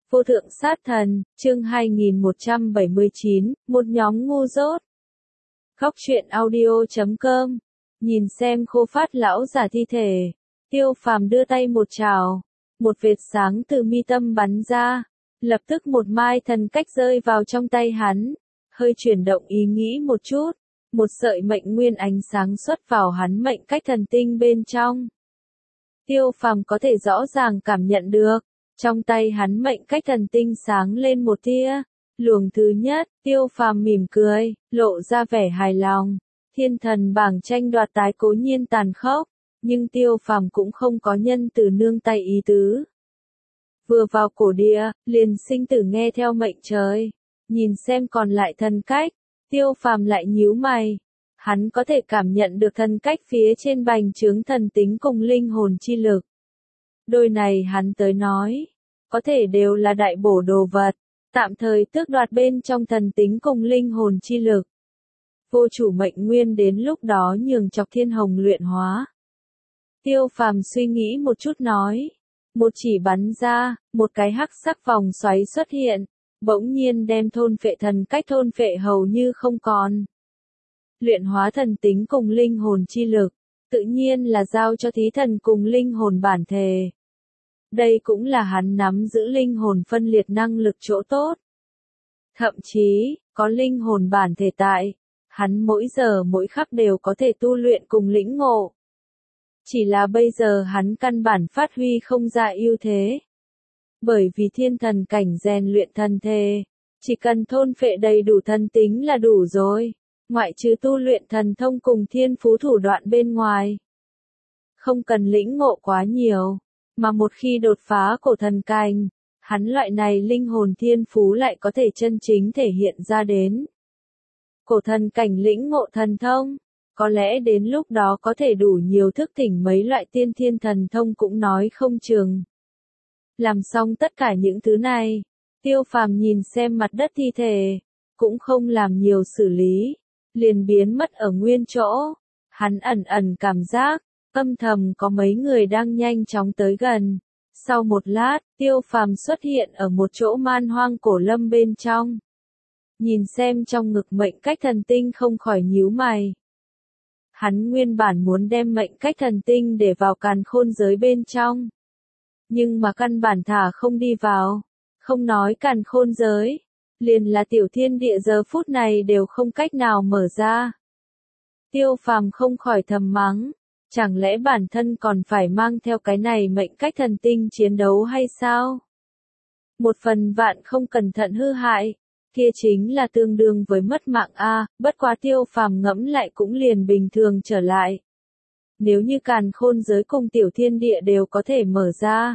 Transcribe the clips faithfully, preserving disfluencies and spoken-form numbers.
Vô thượng sát thần, chương hai nghìn một trăm bảy mươi chín, một nhóm ngu dốt. Khóc chuyện audio chấm com. Nhìn xem khô phát lão giả thi thể, Tiêu Phàm đưa tay một chảo, một vệt sáng từ mi tâm bắn ra, lập tức một mai thần cách rơi vào trong tay hắn, hơi chuyển động ý nghĩ một chút, một sợi mệnh nguyên ánh sáng xuất vào hắn mệnh cách thần tinh bên trong. Tiêu Phàm có thể rõ ràng cảm nhận được, trong tay hắn mệnh cách thần tinh sáng lên một tia. Luồng thứ nhất, Tiêu Phàm mỉm cười, lộ ra vẻ hài lòng. Thiên thần bảng tranh đoạt tái cố nhiên tàn khốc, nhưng Tiêu Phàm cũng không có nhân từ nương tay ý tứ. Vừa vào cổ địa, liền sinh tử nghe theo mệnh trời. Nhìn xem còn lại thần cách, Tiêu Phàm lại nhíu mày. Hắn có thể cảm nhận được thần cách phía trên bành trướng thần tính cùng linh hồn chi lực. Đôi này hắn tới nói, có thể đều là đại bổ đồ vật, tạm thời tước đoạt bên trong thần tính cùng linh hồn chi lực. Vô chủ mệnh nguyên đến lúc đó nhường Chọc Thiên Hồng luyện hóa. Tiêu Phàm suy nghĩ một chút nói, một chỉ bắn ra, một cái hắc sắc vòng xoáy xuất hiện, bỗng nhiên đem thôn phệ thần cách thôn phệ hầu như không còn. Luyện hóa thần tính cùng linh hồn chi lực, tự nhiên là giao cho thí thần cùng linh hồn bản thể. Đây cũng là hắn nắm giữ linh hồn phân liệt năng lực chỗ tốt. Thậm chí, có linh hồn bản thể tại, hắn mỗi giờ mỗi khắc đều có thể tu luyện cùng lĩnh ngộ. Chỉ là bây giờ hắn căn bản phát huy không ra ưu thế. Bởi vì thiên thần cảnh rèn luyện thân thể, chỉ cần thôn phệ đầy đủ thần tính là đủ rồi, ngoại trừ tu luyện thần thông cùng thiên phú thủ đoạn bên ngoài. Không cần lĩnh ngộ quá nhiều. Mà một khi đột phá cổ thần cảnh, hắn loại này linh hồn thiên phú lại có thể chân chính thể hiện ra đến. Cổ thần cảnh lĩnh ngộ thần thông, có lẽ đến lúc đó có thể đủ nhiều thức tỉnh mấy loại tiên thiên thần thông cũng nói không chừng. Làm xong tất cả những thứ này, Tiêu Phàm nhìn xem mặt đất thi thể, cũng không làm nhiều xử lý, liền biến mất ở nguyên chỗ. Hắn ẩn ẩn cảm giác, âm thầm có mấy người đang nhanh chóng tới gần. Sau một lát, Tiêu Phàm xuất hiện ở một chỗ man hoang cổ lâm bên trong. Nhìn xem trong ngực mệnh cách thần tinh không khỏi nhíu mày. Hắn nguyên bản muốn đem mệnh cách thần tinh để vào càn khôn giới bên trong. Nhưng mà căn bản thả không đi vào. Không nói càn khôn giới, liền là tiểu thiên địa giờ phút này đều không cách nào mở ra. Tiêu Phàm không khỏi thầm mắng. Chẳng lẽ bản thân còn phải mang theo cái này mệnh cách thần tinh chiến đấu hay sao? Một phần vạn không cẩn thận hư hại, kia chính là tương đương với mất mạng a, bất quá Tiêu Phàm ngẫm lại cũng liền bình thường trở lại. Nếu như càn khôn giới cùng tiểu thiên địa đều có thể mở ra,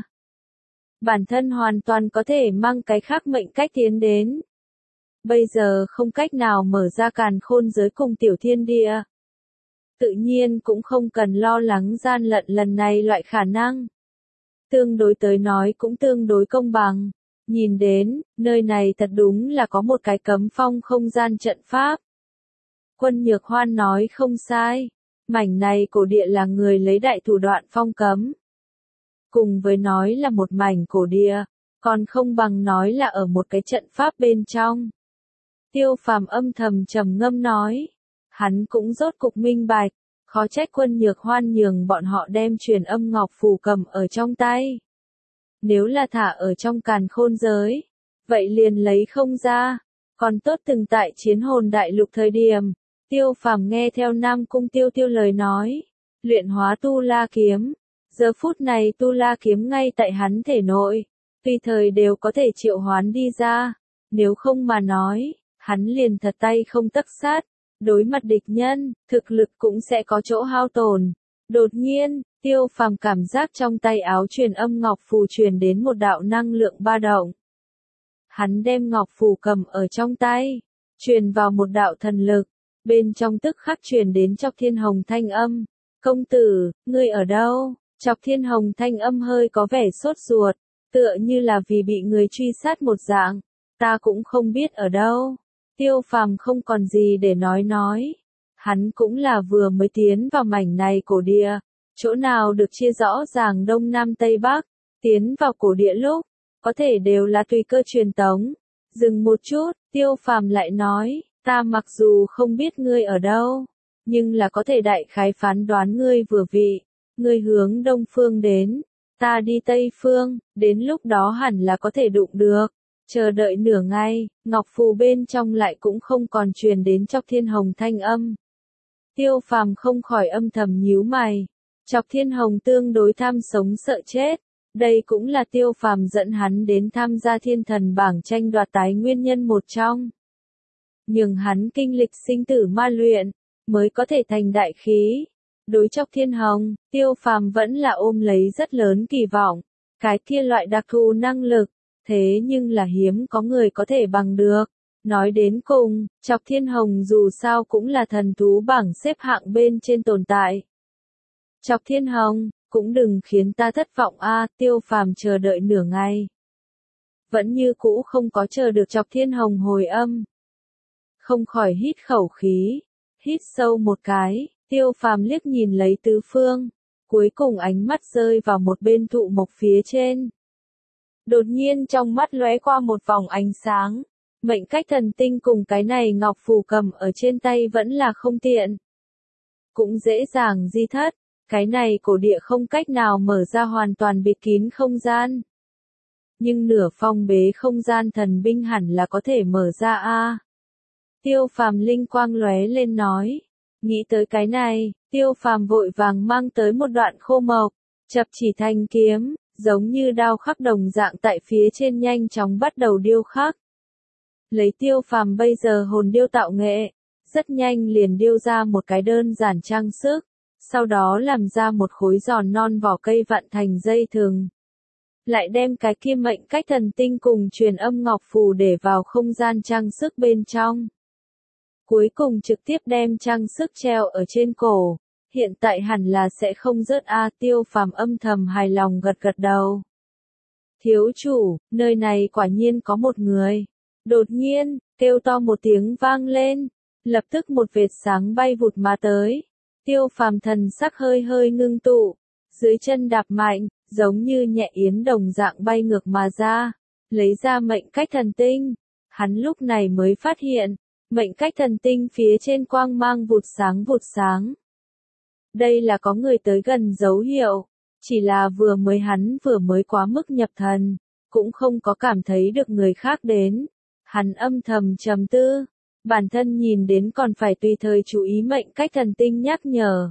bản thân hoàn toàn có thể mang cái khác mệnh cách tiến đến. Bây giờ không cách nào mở ra càn khôn giới cùng tiểu thiên địa. Tự nhiên cũng không cần lo lắng gian lận lần này loại khả năng. Tương đối tới nói cũng tương đối công bằng. Nhìn đến, nơi này thật đúng là có một cái cấm phong không gian trận pháp. Quân Nhược Hoan nói không sai. Mảnh này cổ địa là người lấy đại thủ đoạn phong cấm. Cùng với nói là một mảnh cổ địa, còn không bằng nói là ở một cái trận pháp bên trong. Tiêu Phàm âm thầm trầm ngâm nói. Hắn cũng rốt cục minh bạch, khó trách Quân Nhược Hoan nhường bọn họ đem truyền âm ngọc phù cầm ở trong tay. Nếu là thả ở trong càn khôn giới, vậy liền lấy không ra. Còn tốt từng tại chiến hồn đại lục thời điểm, Tiêu Phàm nghe theo Nam Cung Tiêu Tiêu lời nói, luyện hóa Tu La kiếm. Giờ phút này Tu La kiếm ngay tại hắn thể nội, tùy thời đều có thể triệu hoán đi ra. Nếu không mà nói, hắn liền thật tay không tấc sát. Đối mặt địch nhân, thực lực cũng sẽ có chỗ hao tổn. Đột nhiên, Tiêu Phàm cảm giác trong tay áo truyền âm ngọc phù truyền đến một đạo năng lượng ba động. Hắn đem ngọc phù cầm ở trong tay, truyền vào một đạo thần lực, bên trong tức khắc truyền đến Chọc Thiên Hồng thanh âm. Công tử, ngươi ở đâu? Chọc Thiên Hồng thanh âm hơi có vẻ sốt ruột, tựa như là vì bị người truy sát một dạng. Ta cũng không biết ở đâu. Tiêu Phàm không còn gì để nói nói. Hắn cũng là vừa mới tiến vào mảnh này cổ địa. Chỗ nào được chia rõ ràng đông nam tây bắc. Tiến vào cổ địa lúc, có thể đều là tùy cơ truyền tống. Dừng một chút, Tiêu Phàm lại nói, ta mặc dù không biết ngươi ở đâu, nhưng là có thể đại khái phán đoán ngươi vừa vị, ngươi hướng đông phương đến, ta đi tây phương, đến lúc đó hẳn là có thể đụng được. Chờ đợi nửa ngày, ngọc phù bên trong lại cũng không còn truyền đến Chọc Thiên Hồng thanh âm. Tiêu Phàm không khỏi âm thầm nhíu mày. Chọc Thiên Hồng tương đối tham sống sợ chết, đây cũng là Tiêu Phàm dẫn hắn đến tham gia thiên thần bảng tranh đoạt tái nguyên nhân một trong. Nhưng hắn kinh lịch sinh tử ma luyện, mới có thể thành đại khí. Đối Chọc Thiên Hồng, Tiêu Phàm vẫn là ôm lấy rất lớn kỳ vọng, cái kia loại đặc thù năng lực, thế nhưng là hiếm có người có thể bằng được. Nói đến cùng, Chọc Thiên Hồng dù sao cũng là thần thú bảng xếp hạng bên trên tồn tại. Chọc Thiên Hồng, cũng đừng khiến ta thất vọng a, Tiêu Phàm chờ đợi nửa ngày. Vẫn như cũ không có chờ được Chọc Thiên Hồng hồi âm. Không khỏi hít khẩu khí, hít sâu một cái, Tiêu Phàm liếc nhìn lấy tứ phương, cuối cùng ánh mắt rơi vào một bên thụ mộc phía trên. Đột nhiên trong mắt lóe qua một vòng ánh sáng, mệnh cách thần tinh cùng cái này ngọc phù cầm ở trên tay vẫn là không tiện. Cũng dễ dàng di thất, cái này cổ địa không cách nào mở ra hoàn toàn bịt kín không gian. Nhưng nửa phong bế không gian thần binh hẳn là có thể mở ra a. Tiêu Phàm linh quang lóe lên nói. Nghĩ tới cái này, Tiêu Phàm vội vàng mang tới một đoạn khô mộc, chập chỉ thanh kiếm, giống như đao khắc đồng dạng tại phía trên nhanh chóng bắt đầu điêu khắc. Lấy Tiêu Phàm bây giờ hồn điêu tạo nghệ, rất nhanh liền điêu ra một cái đơn giản trang sức, sau đó làm ra một khối giòn non vỏ cây vặn thành dây thừng. Lại đem cái kia mệnh cách thần tinh cùng truyền âm ngọc phù để vào không gian trang sức bên trong. Cuối cùng trực tiếp đem trang sức treo ở trên cổ, hiện tại hẳn là sẽ không rớt a. Tiêu Phàm âm thầm hài lòng gật gật đầu. Thiếu chủ, nơi này quả nhiên có một người. Đột nhiên, kêu to một tiếng vang lên, lập tức một vệt sáng bay vụt mà tới. Tiêu Phàm thần sắc hơi hơi ngưng tụ, dưới chân đạp mạnh, giống như nhẹ yến đồng dạng bay ngược mà ra, lấy ra mệnh cách thần tinh. Hắn lúc này mới phát hiện, mệnh cách thần tinh phía trên quang mang vụt sáng vụt sáng. Đây là có người tới gần dấu hiệu, chỉ là vừa mới hắn vừa mới quá mức nhập thần, cũng không có cảm thấy được người khác đến. Hắn âm thầm trầm tư, bản thân nhìn đến còn phải tùy thời chú ý mệnh cách thần tinh nhắc nhở.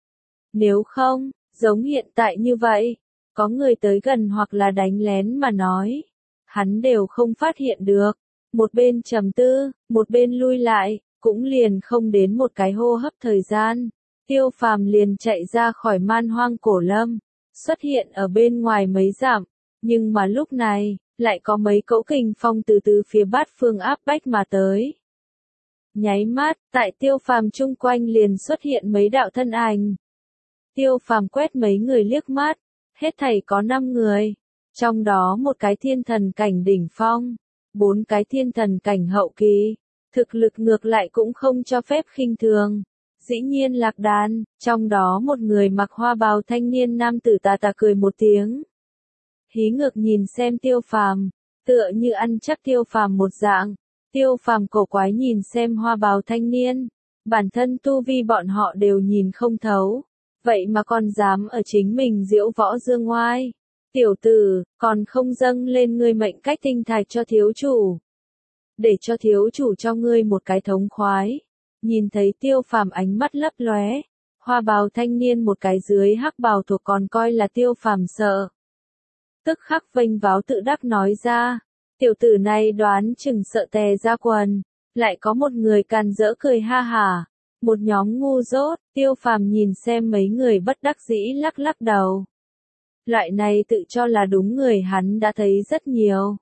Nếu không, giống hiện tại như vậy, có người tới gần hoặc là đánh lén mà nói, hắn đều không phát hiện được. Một bên trầm tư, một bên lui lại, cũng liền không đến một cái hô hấp thời gian. Tiêu Phàm liền chạy ra khỏi man hoang cổ lâm, xuất hiện ở bên ngoài mấy dặm, nhưng mà lúc này, lại có mấy cỗ kình phong từ từ phía bát phương áp bách mà tới. Nháy mắt, tại Tiêu Phàm chung quanh liền xuất hiện mấy đạo thân ảnh. Tiêu Phàm quét mấy người liếc mắt, hết thảy có năm người, trong đó một cái thiên thần cảnh đỉnh phong, bốn cái thiên thần cảnh hậu kỳ, thực lực ngược lại cũng không cho phép khinh thường. Dĩ nhiên lạc đàn, trong đó một người mặc hoa bào thanh niên nam tử tà tà cười một tiếng. Hí ngược nhìn xem Tiêu Phàm, tựa như ăn chắc Tiêu Phàm một dạng. Tiêu Phàm cổ quái nhìn xem hoa bào thanh niên, bản thân tu vi bọn họ đều nhìn không thấu, vậy mà còn dám ở chính mình diễu võ dương ngoai. Tiểu tử, còn không dâng lên ngươi mệnh cách tinh thạch cho thiếu chủ. Để cho thiếu chủ cho ngươi một cái thống khoái. Nhìn thấy Tiêu Phàm ánh mắt lấp lóe, hoa bào thanh niên một cái dưới hắc bào thuộc còn coi là Tiêu Phàm sợ. Tức khắc vênh váo tự đắc nói ra, tiểu tử này đoán chừng sợ tè ra quần, lại có một người càn rỡ cười ha hả, một nhóm ngu dốt. Tiêu Phàm nhìn xem mấy người bất đắc dĩ lắc lắc đầu. Loại này tự cho là đúng người hắn đã thấy rất nhiều.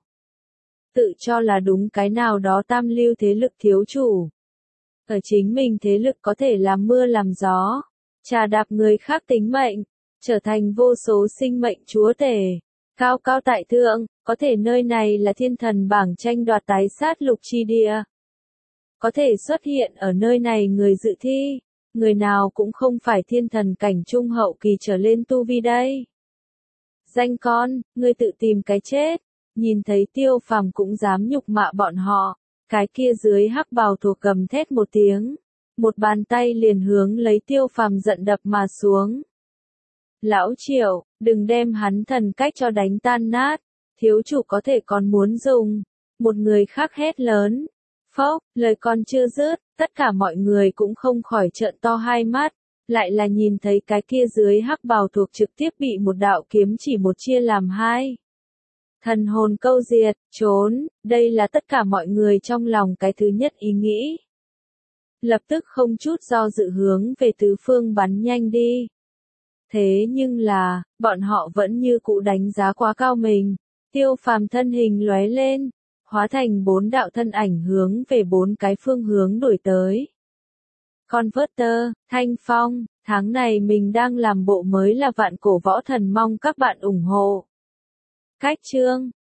Tự cho là đúng cái nào đó tam lưu thế lực thiếu chủ. Ở chính mình thế lực có thể làm mưa làm gió, trà đạp người khác tính mệnh, trở thành vô số sinh mệnh chúa tể, cao cao tại thượng, có thể nơi này là thiên thần bảng tranh đoạt tái sát lục chi địa. Có thể xuất hiện ở nơi này người dự thi, người nào cũng không phải thiên thần cảnh trung hậu kỳ trở lên tu vi đây. Danh con, ngươi tự tìm cái chết, Nhìn thấy Tiêu Phàm cũng dám nhục mạ bọn họ, cái kia dưới hắc bào thuộc gầm thét một tiếng, một bàn tay liền hướng lấy Tiêu Phàm giận đập mà xuống. Lão Triệu, đừng đem hắn thần cách cho đánh tan nát, thiếu chủ có thể còn muốn dùng. Một người khác hét lớn. Phốc, lời còn chưa dứt, tất cả mọi người cũng không khỏi trợn to hai mắt, lại là nhìn thấy cái kia dưới hắc bào thuộc trực tiếp bị một đạo kiếm chỉ một chia làm hai. Thần hồn câu diệt, trốn, đây là tất cả mọi người trong lòng cái thứ nhất ý nghĩ. Lập tức không chút do dự hướng về tứ phương bắn nhanh đi. Thế nhưng là, bọn họ vẫn như cũ đánh giá quá cao mình. Tiêu Phàm thân hình lóe lên, hóa thành bốn đạo thân ảnh hướng về bốn cái phương hướng đuổi tới. Converter, Thanh Phong, tháng này mình đang làm bộ mới là vạn cổ võ thần, mong các bạn ủng hộ. Cách chương